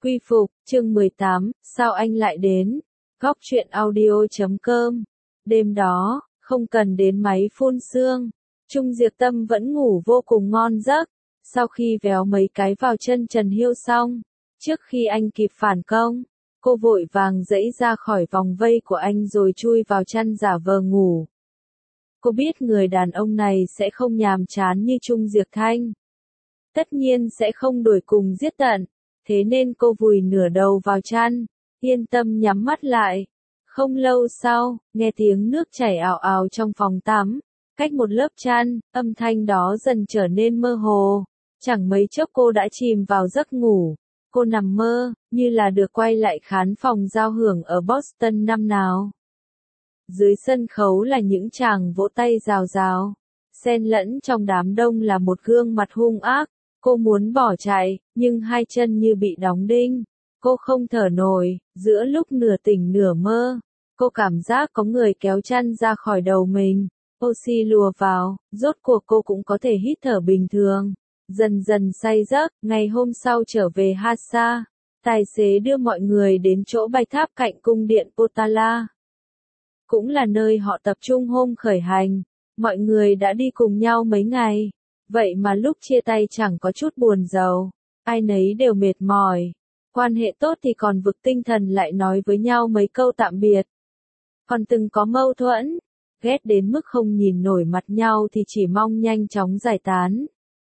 Quy phục, chương 18, sao anh lại đến? Góc truyện audio.com. Đêm đó, không cần đến máy phun sương, Trung Diệp Tâm vẫn ngủ vô cùng ngon giấc. Sau khi véo mấy cái vào chân Trần Hiêu xong, trước khi anh kịp phản công, cô vội vàng giãy ra khỏi vòng vây của anh rồi chui vào chăn giả vờ ngủ. Cô biết người đàn ông này sẽ không nhàm chán như Trung Diệp Thanh. Tất nhiên sẽ không đuổi cùng giết tận, thế nên cô vùi nửa đầu vào chăn, yên tâm nhắm mắt lại. Không lâu sau, nghe tiếng nước chảy ào ào trong phòng tắm, cách một lớp chăn, âm thanh đó dần trở nên mơ hồ. Chẳng mấy chốc cô đã chìm vào giấc ngủ. Cô nằm mơ, như là được quay lại khán phòng giao hưởng ở Boston năm nào. Dưới sân khấu là những chàng vỗ tay rào rào. Xen lẫn trong đám đông là một gương mặt hung ác. Cô muốn bỏ chạy, nhưng hai chân như bị đóng đinh. Cô không thở nổi, giữa lúc nửa tỉnh nửa mơ. Cô cảm giác có người kéo chăn ra khỏi đầu mình. Oxy lùa vào, rốt cuộc cô cũng có thể hít thở bình thường. Dần dần say giấc, ngày hôm sau trở về Hassa. Tài xế đưa mọi người đến chỗ bạch tháp cạnh cung điện Potala. Cũng là nơi họ tập trung hôm khởi hành. Mọi người đã đi cùng nhau mấy ngày. Vậy mà lúc chia tay chẳng có chút buồn rầu. Ai nấy đều mệt mỏi. Quan hệ tốt thì còn vực tinh thần lại nói với nhau mấy câu tạm biệt. Còn từng có mâu thuẫn, ghét đến mức không nhìn nổi mặt nhau thì chỉ mong nhanh chóng giải tán.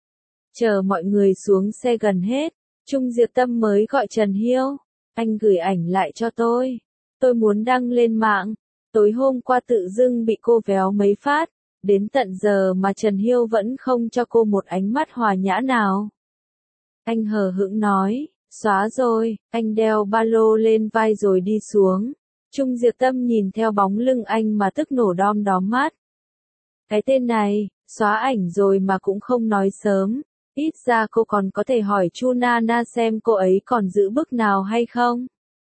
Chờ mọi người xuống xe gần hết, Trung Diệp Tâm mới gọi Trần Hiêu. Anh gửi ảnh lại cho tôi. Tôi muốn đăng lên mạng. Tối hôm qua tự dưng bị cô véo mấy phát. Đến tận giờ mà Trần Hiêu vẫn không cho cô một ánh mắt hòa nhã nào. Anh hờ hững nói, xóa rồi, anh đeo ba lô lên vai rồi đi xuống. Trung Diệp Tâm nhìn theo bóng lưng anh mà tức nổ đom đóm mắt. Cái tên này, xóa ảnh rồi mà cũng không nói sớm. Ít ra cô còn có thể hỏi Chu Nana xem cô ấy còn giữ bức nào hay không.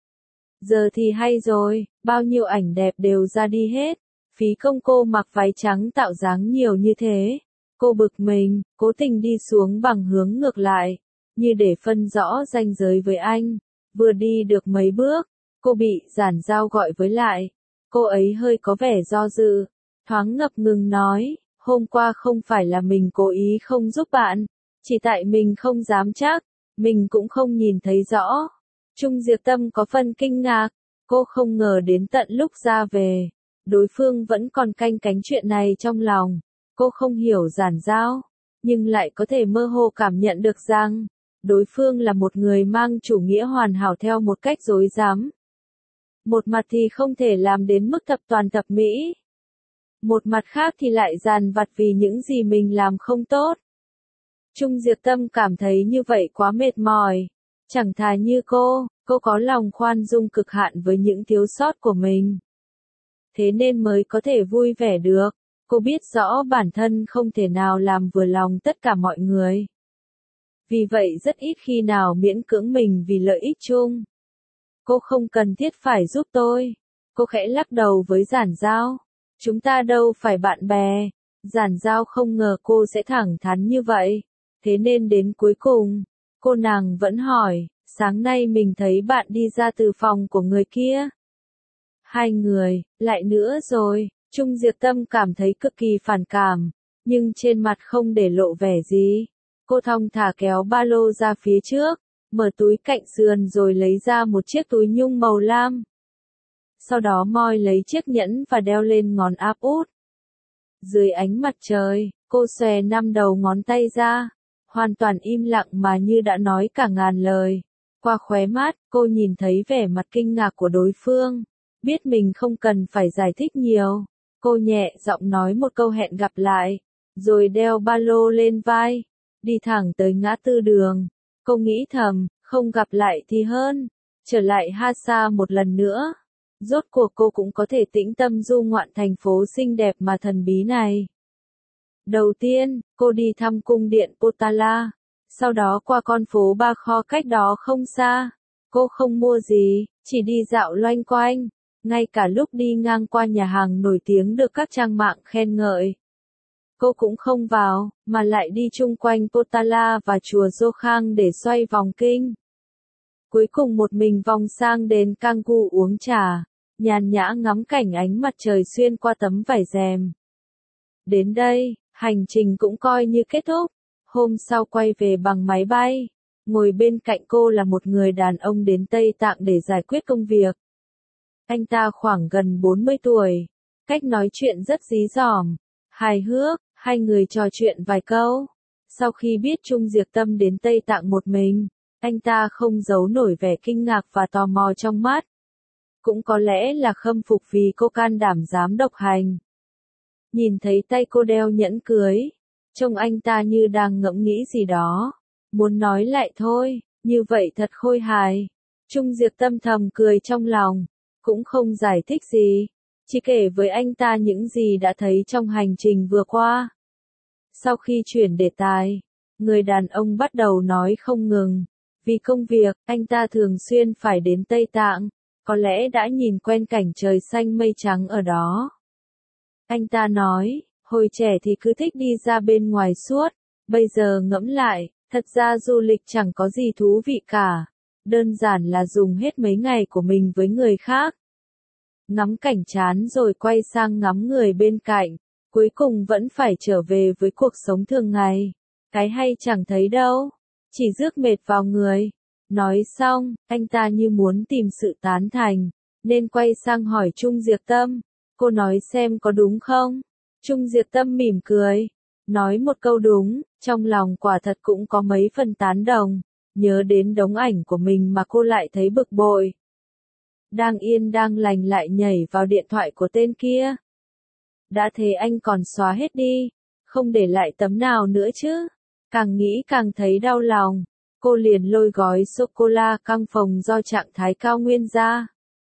Giờ thì hay rồi, bao nhiêu ảnh đẹp đều ra đi hết. Phí công cô mặc váy trắng tạo dáng nhiều như thế. Cô bực mình, cố tình đi xuống bằng hướng ngược lại, như để phân rõ ranh giới với anh. Vừa đi được mấy bước, cô bị Giản Giao gọi với lại. Cô ấy hơi có vẻ do dự, thoáng ngập ngừng nói, hôm qua không phải là mình cố ý không giúp bạn, chỉ tại mình không dám chắc, mình cũng không nhìn thấy rõ. Trung Diệp Tâm có phần kinh ngạc, cô không ngờ đến tận lúc ra về. Đối phương vẫn còn canh cánh chuyện này trong lòng. Cô không hiểu Giản Giao, nhưng lại có thể mơ hồ cảm nhận được rằng, đối phương là một người mang chủ nghĩa hoàn hảo theo một cách rối rắm. Một mặt thì không thể làm đến mức thập toàn thập mỹ. Một mặt khác thì lại dằn vặt vì những gì mình làm không tốt. Trung Diệp Tâm cảm thấy như vậy quá mệt mỏi. Chẳng thà như cô có lòng khoan dung cực hạn với những thiếu sót của mình. Thế nên mới có thể vui vẻ được. Cô biết rõ bản thân không thể nào làm vừa lòng tất cả mọi người. Vì vậy rất ít khi nào miễn cưỡng mình vì lợi ích chung. Cô không cần thiết phải giúp tôi. Cô khẽ lắc đầu với Giản Giao. Chúng ta đâu phải bạn bè. Giản Giao không ngờ cô sẽ thẳng thắn như vậy. Thế nên đến cuối cùng, cô nàng vẫn hỏi, sáng nay mình thấy bạn đi ra từ phòng của người kia. Hai người, lại nữa rồi. Trung Diệp Tâm cảm thấy cực kỳ phản cảm, nhưng trên mặt không để lộ vẻ gì. Cô thong thả kéo ba lô ra phía trước, mở túi cạnh sườn rồi lấy ra một chiếc túi nhung màu lam. Sau đó moi lấy chiếc nhẫn và đeo lên ngón áp út. Dưới ánh mặt trời, cô xòe 5 đầu ngón tay ra, hoàn toàn im lặng mà như đã nói cả ngàn lời. Qua khóe mắt, cô nhìn thấy vẻ mặt kinh ngạc của đối phương. Biết mình không cần phải giải thích nhiều. Cô nhẹ giọng nói một câu hẹn gặp lại, rồi đeo ba lô lên vai, đi thẳng tới ngã tư đường. Cô nghĩ thầm, không gặp lại thì hơn, trở lại Hassa một lần nữa. Rốt cuộc cô cũng có thể tĩnh tâm du ngoạn thành phố xinh đẹp mà thần bí này. Đầu tiên, cô đi thăm cung điện Potala, sau đó qua con phố Ba Kho cách đó không xa. Cô không mua gì, chỉ đi dạo loanh quanh. Ngay cả lúc đi ngang qua nhà hàng nổi tiếng được các trang mạng khen ngợi, cô cũng không vào, mà lại đi chung quanh Potala và chùa Jokhang để xoay vòng kinh. Cuối cùng một mình vòng sang đền Canggu uống trà, nhàn nhã ngắm cảnh ánh mặt trời xuyên qua tấm vải rèm. Đến đây, hành trình cũng coi như kết thúc. Hôm sau quay về bằng máy bay. Ngồi bên cạnh cô là một người đàn ông đến Tây Tạng để giải quyết công việc. Anh ta khoảng gần 40 tuổi. Cách nói chuyện rất dí dỏm, hài hước, hai người trò chuyện vài câu. Sau khi biết Trung Diệp Tâm đến Tây Tạng một mình, anh ta không giấu nổi vẻ kinh ngạc và tò mò trong mắt. Cũng có lẽ là khâm phục vì cô can đảm dám độc hành. Nhìn thấy tay cô đeo nhẫn cưới, trông anh ta như đang ngẫm nghĩ gì đó. Muốn nói lại thôi, như vậy thật khôi hài. Trung Diệp Tâm thầm cười trong lòng, cũng không giải thích gì, chỉ kể với anh ta những gì đã thấy trong hành trình vừa qua. Sau khi chuyển đề tài, người đàn ông bắt đầu nói không ngừng. Vì công việc, anh ta thường xuyên phải đến Tây Tạng, có lẽ đã nhìn quen cảnh trời xanh mây trắng ở đó. Anh ta nói, hồi trẻ thì cứ thích đi ra bên ngoài suốt, bây giờ ngẫm lại, thật ra du lịch chẳng có gì thú vị cả, đơn giản là dùng hết mấy ngày của mình với người khác. Ngắm cảnh chán rồi quay sang ngắm người bên cạnh, cuối cùng vẫn phải trở về với cuộc sống thường ngày. Cái hay chẳng thấy đâu, chỉ rước mệt vào người. Nói xong, anh ta như muốn tìm sự tán thành, nên quay sang hỏi Trung Diệp Tâm, cô nói xem có đúng không? Trung Diệp Tâm mỉm cười, nói một câu đúng, trong lòng quả thật cũng có mấy phần tán đồng, nhớ đến đống ảnh của mình mà cô lại thấy bực bội. Đang yên đang lành lại nhảy vào điện thoại của tên kia. Đã thế anh còn xóa hết đi, không để lại tấm nào nữa chứ. Càng nghĩ càng thấy đau lòng, cô liền lôi gói sô-cô-la căng phồng do trạng thái cao nguyên ra.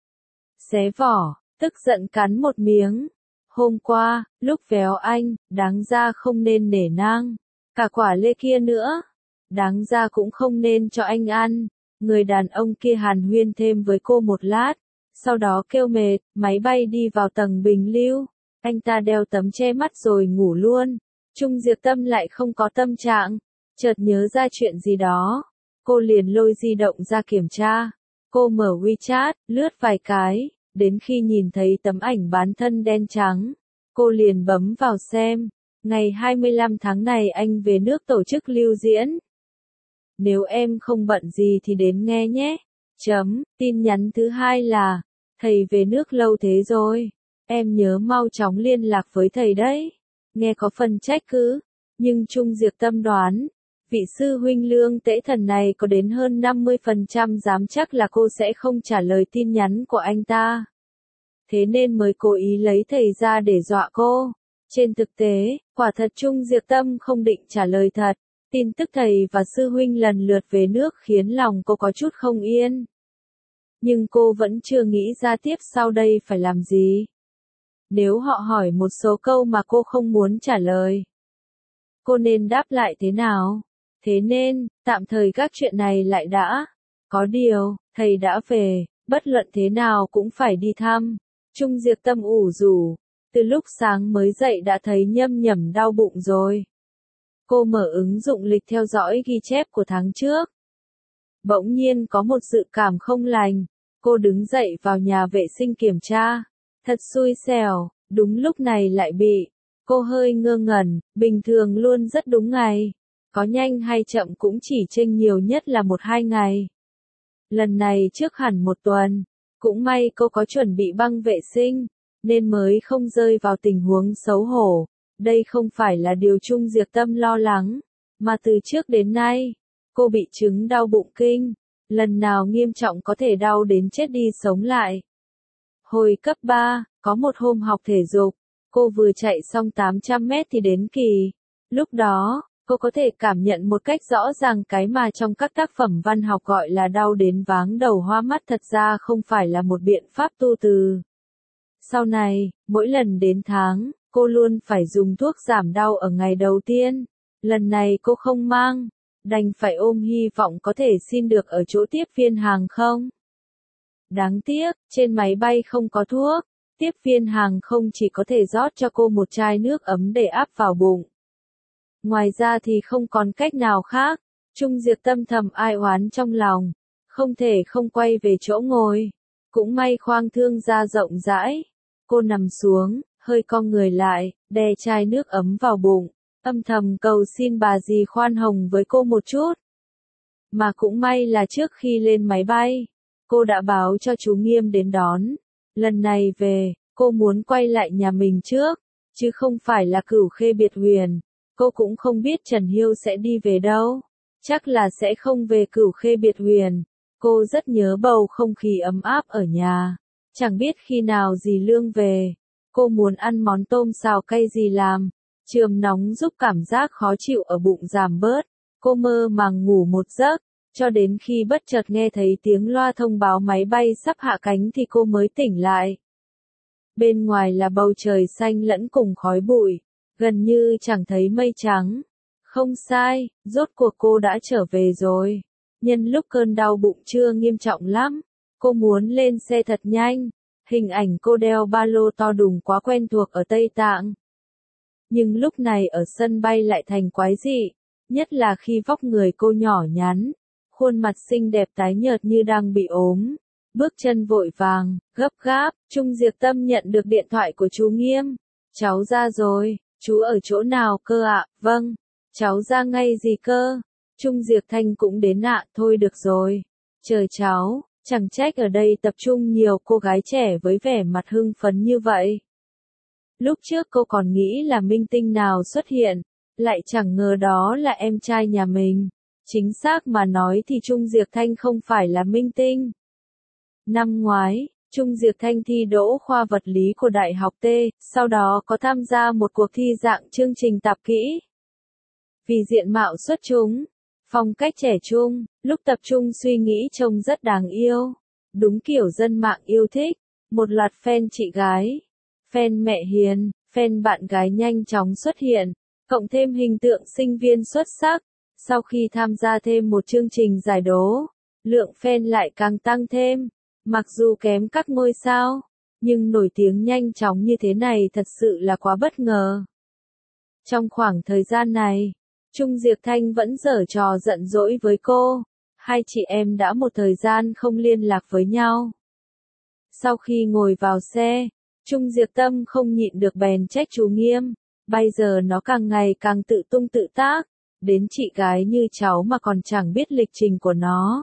Xé vỏ, tức giận cắn một miếng. Hôm qua, lúc véo anh, đáng ra không nên nể nang. Cả quả lê kia nữa, đáng ra cũng không nên cho anh ăn. Người đàn ông kia hàn huyên thêm với cô một lát, sau đó kêu mệt, máy bay đi vào tầng bình lưu. Anh ta đeo tấm che mắt rồi ngủ luôn. Trung Diệp Tâm lại không có tâm trạng, chợt nhớ ra chuyện gì đó. Cô liền lôi di động ra kiểm tra. Cô mở WeChat, lướt vài cái, đến khi nhìn thấy tấm ảnh bán thân đen trắng. Cô liền bấm vào xem. Ngày 25 tháng này anh về nước tổ chức lưu diễn. Nếu em không bận gì thì đến nghe nhé. Tin nhắn thứ hai là, thầy về nước lâu thế rồi. Em nhớ mau chóng liên lạc với thầy đấy. Nghe có phần trách cứ, nhưng Trung Diệp Tâm đoán, vị sư huynh lương tễ thần này có đến hơn 50% dám chắc là cô sẽ không trả lời tin nhắn của anh ta. Thế nên mới cố ý lấy thầy ra để dọa cô. Trên thực tế, quả thật Trung Diệp Tâm không định trả lời thật. Tin tức thầy và sư huynh lần lượt về nước khiến lòng cô có chút không yên. Nhưng cô vẫn chưa nghĩ ra tiếp sau đây phải làm gì. Nếu họ hỏi một số câu mà cô không muốn trả lời, cô nên đáp lại thế nào? Thế nên, tạm thời các chuyện này lại đã. Có điều, thầy đã về, bất luận thế nào cũng phải đi thăm. Trung Diệp Tâm ủ rũ, từ lúc sáng mới dậy đã thấy nhâm nhẩm đau bụng rồi. Cô mở ứng dụng lịch theo dõi ghi chép của tháng trước. Bỗng nhiên có một dự cảm không lành, cô đứng dậy vào nhà vệ sinh kiểm tra. Thật xui xẻo, đúng lúc này lại bị. Cô hơi ngơ ngẩn, bình thường luôn rất đúng ngày. Có nhanh hay chậm cũng chỉ chênh nhiều nhất là 1-2 ngày. Lần này trước hẳn 1 tuần. Cũng may cô có chuẩn bị băng vệ sinh, nên mới không rơi vào tình huống xấu hổ. Đây không phải là điều Trung Diệp Tâm lo lắng, mà từ trước đến nay, cô bị chứng đau bụng kinh. Lần nào nghiêm trọng có thể đau đến chết đi sống lại. Hồi cấp 3, có một hôm học thể dục, cô vừa chạy xong 800 mét thì đến kỳ. Lúc đó, cô có thể cảm nhận một cách rõ ràng cái mà trong các tác phẩm văn học gọi là đau đến váng đầu hoa mắt thật ra không phải là một biện pháp tu từ. Sau này, mỗi lần đến tháng, cô luôn phải dùng thuốc giảm đau ở ngày đầu tiên. Lần này cô không mang, đành phải ôm hy vọng có thể xin được ở chỗ tiếp viên hàng không. Đáng tiếc, trên máy bay không có thuốc, tiếp viên hàng không chỉ có thể rót cho cô một chai nước ấm để áp vào bụng. Ngoài ra thì không còn cách nào khác. Trung Diệp Tâm thầm ai oán trong lòng. không thể không quay về chỗ ngồi. Cũng may khoang thương ra rộng rãi. Cô nằm xuống, hơi cong người lại, đè chai nước ấm vào bụng, âm thầm cầu xin bà dì khoan hồng với cô một chút. Mà cũng may là trước khi lên máy bay, cô đã báo cho chú Nghiêm đến đón. Lần này về, cô muốn quay lại nhà mình trước, chứ không phải là Cửu Khê Biệt Huyền. Cô cũng không biết Trần Hiêu sẽ đi về đâu. Chắc là sẽ không về Cửu Khê Biệt Huyền. Cô rất nhớ bầu không khí ấm áp ở nhà. Chẳng biết khi nào dì Lương về. Cô muốn ăn món tôm xào cay dì làm. Chườm nóng giúp cảm giác khó chịu ở bụng giảm bớt. Cô mơ màng ngủ một giấc, cho đến khi bất chợt nghe thấy tiếng loa thông báo máy bay sắp hạ cánh thì cô mới tỉnh lại. Bên ngoài là bầu trời xanh lẫn cùng khói bụi, gần như chẳng thấy mây trắng. Không sai, rốt cuộc cô đã trở về rồi. Nhân lúc cơn đau bụng chưa nghiêm trọng lắm, cô muốn lên xe thật nhanh. Hình ảnh cô đeo ba lô to đùng quá quen thuộc ở Tây Tạng. Nhưng lúc này ở sân bay lại thành quái dị, nhất là khi vóc người cô nhỏ nhắn, khuôn mặt xinh đẹp tái nhợt như đang bị ốm. Bước chân vội vàng, gấp gáp, Trung Diệp Tâm nhận được điện thoại của chú Nghiêm. Cháu ra rồi, chú ở chỗ nào cơ ạ? Vâng, cháu ra ngay gì cơ? Trung Diệp Thanh cũng đến ạ, thôi được rồi. Chờ cháu, chẳng trách ở đây tập trung nhiều cô gái trẻ với vẻ mặt hưng phấn như vậy. Lúc trước cô còn nghĩ là minh tinh nào xuất hiện, lại chẳng ngờ đó là em trai nhà mình. Chính xác mà nói thì Trung Diệp Thanh không phải là minh tinh. Năm ngoái, Trung Diệp Thanh thi đỗ khoa vật lý của Đại học T, sau đó có tham gia một cuộc thi dạng chương trình tạp kỹ. Vì diện mạo xuất chúng, phong cách trẻ trung, lúc tập trung suy nghĩ trông rất đáng yêu. Đúng kiểu dân mạng yêu thích, một loạt fan chị gái, fan mẹ hiền, fan bạn gái nhanh chóng xuất hiện, cộng thêm hình tượng sinh viên xuất sắc. Sau khi tham gia thêm một chương trình giải đố, lượng fan lại càng tăng thêm. Mặc dù kém các ngôi sao, nhưng nổi tiếng nhanh chóng như thế này thật sự là quá bất ngờ. Trong khoảng thời gian này, Trung Diệp Thanh vẫn giở trò giận dỗi với cô. Hai chị em đã một thời gian không liên lạc với nhau. Sau khi ngồi vào xe, Trung Diệp Tâm không nhịn được bèn trách chú Nghiêm. Bây giờ nó càng ngày càng tự tung tự tác, đến chị gái như cháu mà còn chẳng biết lịch trình của nó.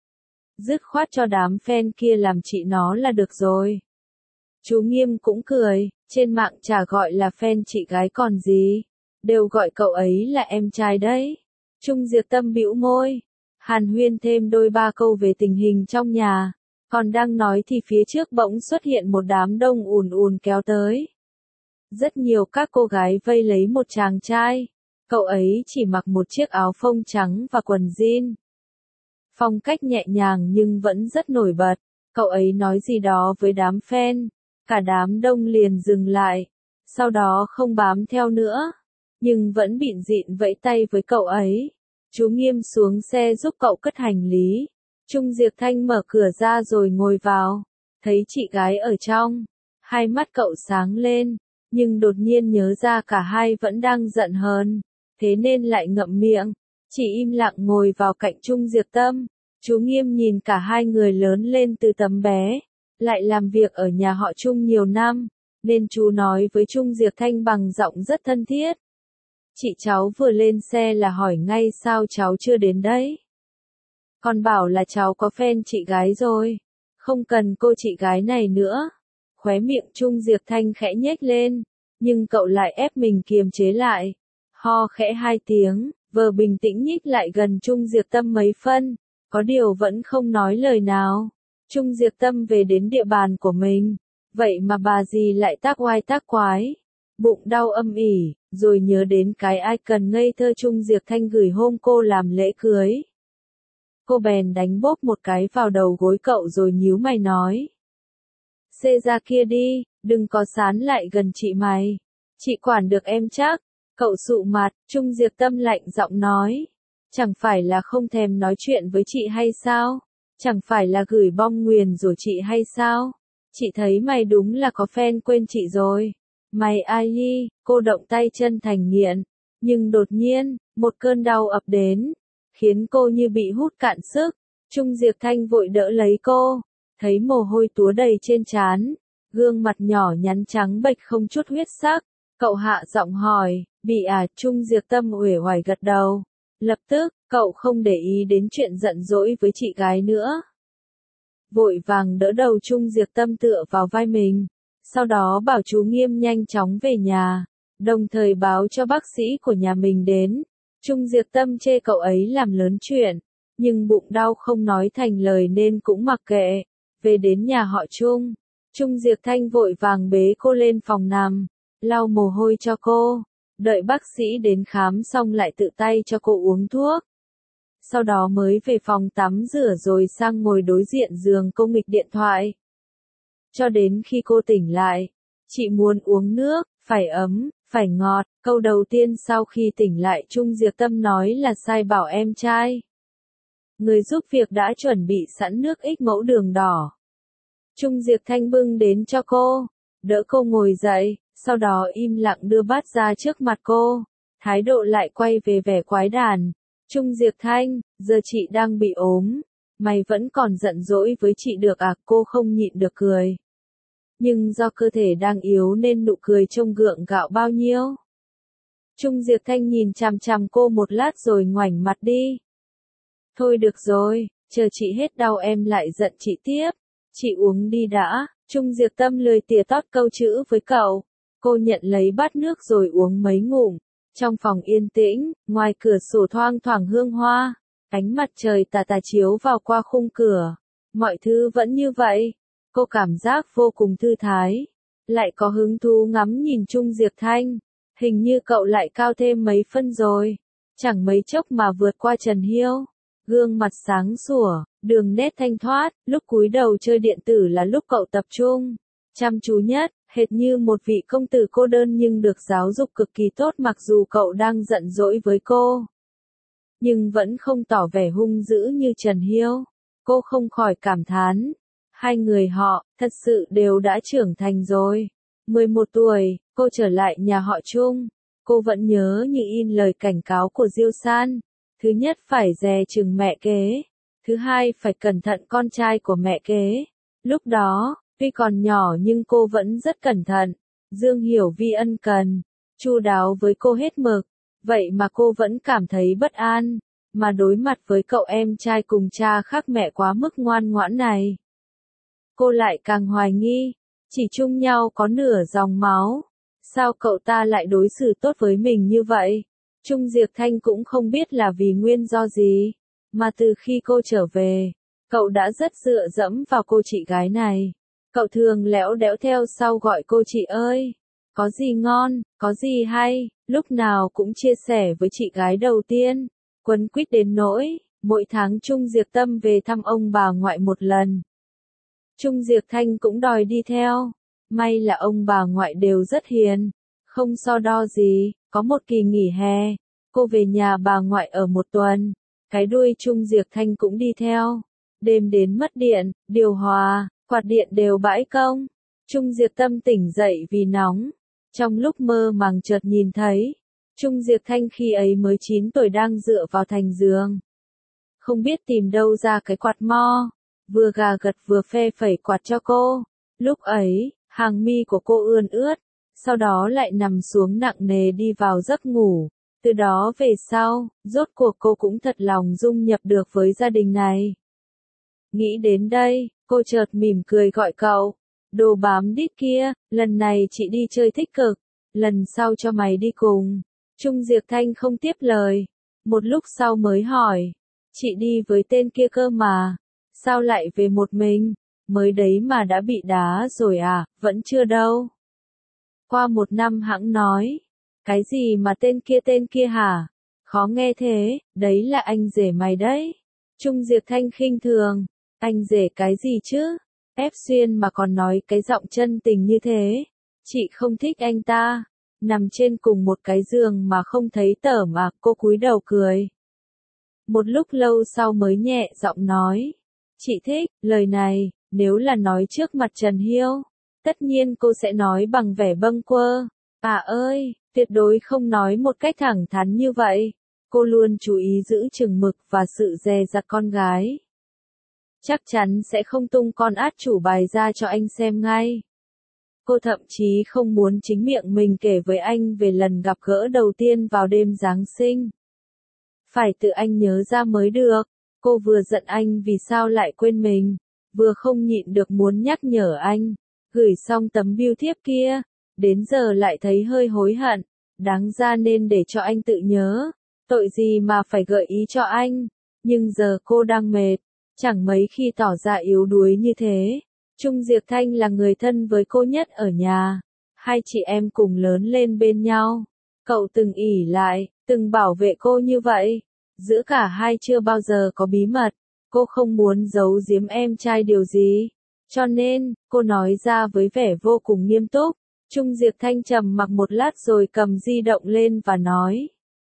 Dứt khoát cho đám fan kia làm chị nó là được rồi. Chú Nghiêm cũng cười, trên mạng chả gọi là fan chị gái còn gì, đều gọi cậu ấy là em trai đấy. Trung Diệp Tâm bĩu môi, hàn huyên thêm đôi ba câu về tình hình trong nhà, còn đang nói thì phía trước bỗng xuất hiện một đám đông ùn ùn kéo tới. Rất nhiều các cô gái vây lấy một chàng trai, cậu ấy chỉ mặc một chiếc áo phông trắng và quần jean. Phong cách nhẹ nhàng nhưng vẫn rất nổi bật, cậu ấy nói gì đó với đám fan, cả đám đông liền dừng lại, sau đó không bám theo nữa, nhưng vẫn bịn rịn vẫy tay với cậu ấy. Chú Nghiêm xuống xe giúp cậu cất hành lý, Trung Diệp Thanh mở cửa ra rồi ngồi vào, thấy chị gái ở trong, hai mắt cậu sáng lên, nhưng đột nhiên nhớ ra cả hai vẫn đang giận hờn, thế nên lại ngậm miệng. Chỉ im lặng ngồi vào cạnh Trung Diệp Tâm. Chú Nghiêm nhìn cả hai người lớn lên từ tấm bé, lại làm việc ở nhà họ Trung nhiều năm, nên chú nói với Trung Diệp Thanh bằng giọng rất thân thiết. Chị cháu vừa lên xe là hỏi ngay sao cháu chưa đến đấy. Còn bảo là cháu có fan chị gái rồi, không cần cô chị gái này nữa. Khóe miệng Trung Diệp Thanh khẽ nhếch lên, nhưng cậu lại ép mình kiềm chế lại. Ho khẽ hai tiếng. Vờ bình tĩnh nhích lại gần Trung Diệp Tâm mấy phân, có điều vẫn không nói lời nào. Trung Diệp Tâm về đến địa bàn của mình, vậy mà bà dì lại tác oai tác quái. Bụng đau âm ỉ, rồi nhớ đến cái icon ngây thơ Trung Diệp Thanh gửi hôm cô làm lễ cưới. Cô bèn đánh bốp một cái vào đầu gối cậu rồi nhíu mày nói. Xê ra kia đi, đừng có sán lại gần chị mày. Chị quản được em chắc. Cậu sụ mặt, Trung Diệp Tâm lạnh giọng nói. Chẳng phải là không thèm nói chuyện với chị hay sao? Chẳng phải là gửi bom nguyền rồi chị hay sao? Chị thấy mày đúng là có fan quên chị rồi. Mày ai nhi, cô động tay chân thành nghiện. Nhưng đột nhiên, một cơn đau ập đến, khiến cô như bị hút cạn sức. Trung Diệp Thanh vội đỡ lấy cô, thấy mồ hôi túa đầy trên trán, gương mặt nhỏ nhắn trắng bệch không chút huyết sắc, cậu hạ giọng hỏi, bị à? Trung Diệp Tâm uể oải gật đầu. Lập tức, cậu không để ý đến chuyện giận dỗi với chị gái nữa. Vội vàng đỡ đầu Trung Diệp Tâm tựa vào vai mình, sau đó bảo chú Nghiêm nhanh chóng về nhà, đồng thời báo cho bác sĩ của nhà mình đến. Trung Diệp Tâm chê cậu ấy làm lớn chuyện, nhưng bụng đau không nói thành lời nên cũng mặc kệ. Về đến nhà họ Trung, Trung Diệp Thanh vội vàng bế cô lên phòng nằm, lau mồ hôi cho cô, đợi bác sĩ đến khám xong lại tự tay cho cô uống thuốc. Sau đó mới về phòng tắm rửa rồi sang ngồi đối diện giường cô nghịch điện thoại. Cho đến khi cô tỉnh lại, chị muốn uống nước, phải ấm, phải ngọt. Câu đầu tiên sau khi tỉnh lại Trung Diệp Tâm nói là sai bảo em trai. Người giúp việc đã chuẩn bị sẵn nước ích mẫu đường đỏ. Trung Diệp Thanh bưng đến cho cô, đỡ cô ngồi dậy, sau đó im lặng đưa bát ra trước mặt cô, thái độ lại quay về vẻ quái đản. Trung Diệp Thanh, giờ chị đang bị ốm, mày vẫn còn giận dỗi với chị được à? Cô không nhịn được cười. Nhưng do cơ thể đang yếu nên nụ cười trông gượng gạo bao nhiêu. Trung Diệp Thanh nhìn chằm chằm cô một lát rồi ngoảnh mặt đi. Thôi được rồi, chờ chị hết đau em lại giận chị tiếp. Chị uống đi đã. Trung Diệp Tâm lười tỉa tót câu chữ với cậu. Cô nhận lấy bát nước rồi uống mấy ngụm. Trong phòng yên tĩnh, ngoài cửa sổ thoang thoảng hương hoa, ánh mặt trời tà tà chiếu vào qua khung cửa. Mọi thứ vẫn như vậy. Cô cảm giác vô cùng thư thái. Lại có hứng thú ngắm nhìn Trung Diệp Thanh. Hình như cậu lại cao thêm mấy phân rồi. Chẳng mấy chốc mà vượt qua Trần Hiêu. Gương mặt sáng sủa, đường nét thanh thoát, lúc cúi đầu chơi điện tử là lúc cậu tập trung, chăm chú nhất, hệt như một vị công tử cô đơn nhưng được giáo dục cực kỳ tốt mặc dù cậu đang giận dỗi với cô. Nhưng vẫn không tỏ vẻ hung dữ như Trần Hiêu. Cô không khỏi cảm thán. Hai người họ, thật sự đều đã trưởng thành rồi. 11 tuổi, cô trở lại nhà họ Trung. Cô vẫn nhớ như in lời cảnh cáo của Diêu San. Thứ nhất phải dè chừng mẹ kế. Thứ hai phải cẩn thận con trai của mẹ kế. Lúc đó, tuy còn nhỏ nhưng cô vẫn rất cẩn thận. Dương Hiểu Vi ân cần, chu đáo với cô hết mực. Vậy mà cô vẫn cảm thấy bất an. Mà đối mặt với cậu em trai cùng cha khác mẹ quá mức ngoan ngoãn này. Cô lại càng hoài nghi. Chỉ chung nhau có nửa dòng máu. Sao cậu ta lại đối xử tốt với mình như vậy? Trung Diệp Thanh cũng không biết là vì nguyên do gì, mà từ khi cô trở về, cậu đã rất dựa dẫm vào cô chị gái này. Cậu thường lẽo đẽo theo sau gọi cô chị ơi, có gì ngon, có gì hay, lúc nào cũng chia sẻ với chị gái đầu tiên, quấn quýt đến nỗi, mỗi tháng Trung Diệp Tâm về thăm ông bà ngoại một lần. Trung Diệp Thanh cũng đòi đi theo, may là ông bà ngoại đều rất hiền, không so đo gì. Có một kỳ nghỉ hè, cô về nhà bà ngoại ở một tuần, cái đuôi Trung Diệp Thanh cũng đi theo. Đêm đến mất điện, điều hòa, quạt điện đều bãi công. Trung Diệp Tâm tỉnh dậy vì nóng. Trong lúc mơ màng chợt nhìn thấy, Trung Diệp Thanh khi ấy mới 9 tuổi đang dựa vào thành giường. Không biết tìm đâu ra cái quạt mo, vừa gà gật vừa phe phẩy quạt cho cô. Lúc ấy, hàng mi của cô ươn ướt. Sau đó lại nằm xuống nặng nề đi vào giấc ngủ. Từ đó về sau, rốt cuộc cô cũng thật lòng dung nhập được với gia đình này. Nghĩ đến đây, cô chợt mỉm cười gọi cậu. Đồ bám đít kia, lần này chị đi chơi tích cực, lần sau cho mày đi cùng. Trung Diệp Thanh không tiếp lời. Một lúc sau mới hỏi. Chị đi với tên kia cơ mà. Sao lại về một mình? Mới đấy mà đã bị đá rồi à? Vẫn chưa đâu. Qua 1 năm hẵng nói. Cái gì mà tên kia hả? Khó nghe thế, đấy là anh rể mày đấy. Trung Diệp Thanh khinh thường. Anh rể cái gì chứ? Ép xuyên mà còn nói cái giọng chân tình như thế. Chị không thích anh ta. Nằm trên cùng một cái giường mà không thấy tởm à? Cô cúi đầu cười. Một lúc lâu sau mới nhẹ giọng nói. Chị thích, lời này, nếu là nói trước mặt Trần Hiêu. Tất nhiên cô sẽ nói bằng vẻ bâng quơ. À ơi, tuyệt đối không nói một cách thẳng thắn như vậy. Cô luôn chú ý giữ chừng mực và sự dè dặt con gái. chắc chắn sẽ không tung con át chủ bài ra cho anh xem ngay. Cô thậm chí không muốn chính miệng mình kể với anh về lần gặp gỡ đầu tiên vào đêm Giáng sinh. Phải tự anh nhớ ra mới được. Cô vừa giận anh vì sao lại quên mình, vừa không nhịn được muốn nhắc nhở anh. Gửi xong tấm bưu thiếp kia, đến giờ lại thấy hơi hối hận. Đáng ra nên để cho anh tự nhớ. Tội gì mà phải gợi ý cho anh. Nhưng giờ cô đang mệt, chẳng mấy khi tỏ ra yếu đuối như thế. Trung Diệp Thanh là người thân với cô nhất ở nhà. Hai chị em cùng lớn lên bên nhau. Cậu từng ỷ lại, từng bảo vệ cô như vậy. Giữa cả hai chưa bao giờ có bí mật. Cô không muốn giấu giếm em trai điều gì. Cho nên, cô nói ra với vẻ vô cùng nghiêm túc. Trung Diệp Thanh trầm mặc một lát rồi cầm di động lên và nói.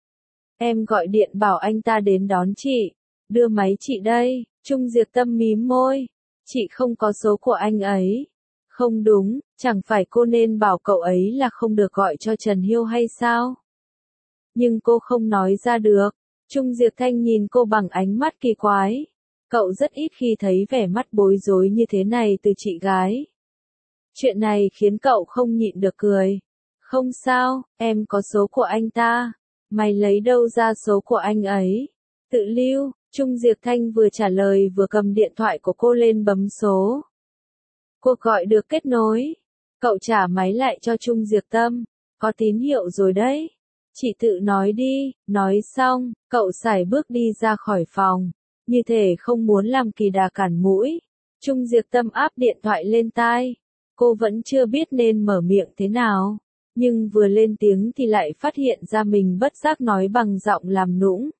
Em gọi điện bảo anh ta đến đón chị. Đưa máy chị đây. Trung Diệp Tâm mím môi. Chị không có số của anh ấy. Không đúng, chẳng phải cô nên bảo cậu ấy là không được gọi cho Trần Hiêu hay sao? Nhưng cô không nói ra được. Trung Diệp Thanh nhìn cô bằng ánh mắt kỳ quái. Cậu rất ít khi thấy vẻ mắt bối rối như thế này từ chị gái. Chuyện này khiến cậu không nhịn được cười. Không sao, em có số của anh ta. Mày lấy đâu ra số của anh ấy? Tự lưu. Trung Diệp Thanh vừa trả lời vừa cầm điện thoại của cô lên bấm số. Cuộc gọi được kết nối. Cậu trả máy lại cho Trung Diệp Tâm. Có tín hiệu rồi đấy. Chị tự nói đi. Nói xong, cậu sải bước đi ra khỏi phòng. Như thể không muốn làm kỳ đà cản mũi. Trung Diệp Tâm áp điện thoại lên tai. Cô vẫn chưa biết nên mở miệng thế nào. Nhưng vừa lên tiếng thì lại phát hiện ra mình bất giác nói bằng giọng làm nũng.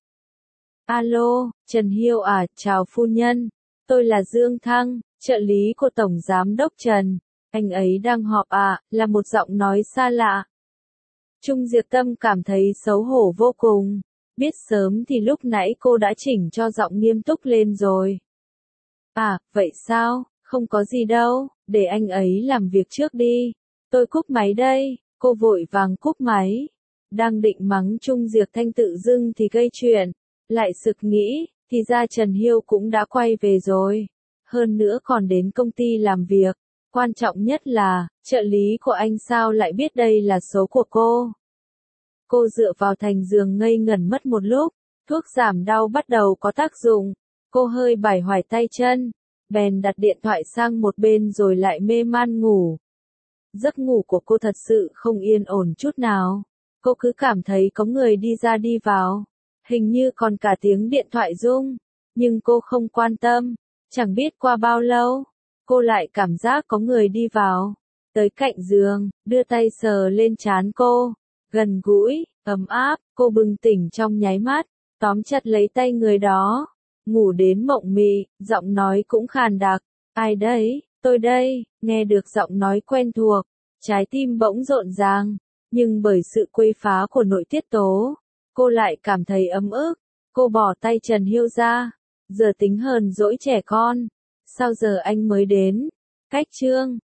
Alo, Trần Hiêu à, chào phu nhân. Tôi là Dương Thăng, trợ lý của Tổng Giám đốc Trần. Anh ấy đang họp à, là một giọng nói xa lạ. Trung Diệp Tâm cảm thấy xấu hổ vô cùng. Biết sớm thì lúc nãy cô đã chỉnh cho giọng nghiêm túc lên rồi. À, vậy sao, không có gì đâu, để anh ấy làm việc trước đi. Tôi cúp máy đây, cô vội vàng cúp máy. Đang định mắng Trung Diệp Thanh tự dưng thì gây chuyện. Lại sực nghĩ, thì ra Trần Hiêu cũng đã quay về rồi. Hơn nữa còn đến công ty làm việc. Quan trọng nhất là, trợ lý của anh sao lại biết đây là số của cô. Cô dựa vào thành giường ngây ngẩn mất một lúc. Thuốc giảm đau bắt đầu có tác dụng. Cô hơi bải hoài tay chân. Bèn đặt điện thoại sang một bên rồi lại mê man ngủ. Giấc ngủ của cô thật sự không yên ổn chút nào. Cô cứ cảm thấy có người đi ra đi vào. Hình như còn cả tiếng điện thoại rung. Nhưng cô không quan tâm. Chẳng biết qua bao lâu, cô lại cảm giác có người đi vào. Tới cạnh giường, đưa tay sờ lên trán cô. Gần gũi, ấm áp, cô bừng tỉnh trong nháy mắt. Tóm chặt lấy tay người đó. Ngủ đến mộng mị, giọng nói cũng khàn đặc. Ai đấy, tôi đây, nghe được giọng nói quen thuộc. Trái tim bỗng rộn ràng. Nhưng bởi sự quấy phá của nội tiết tố, cô lại cảm thấy ấm ức. Cô bỏ tay Trần Hiêu ra. Giờ tính hờn dỗi trẻ con. Sao giờ anh mới đến? Cách chương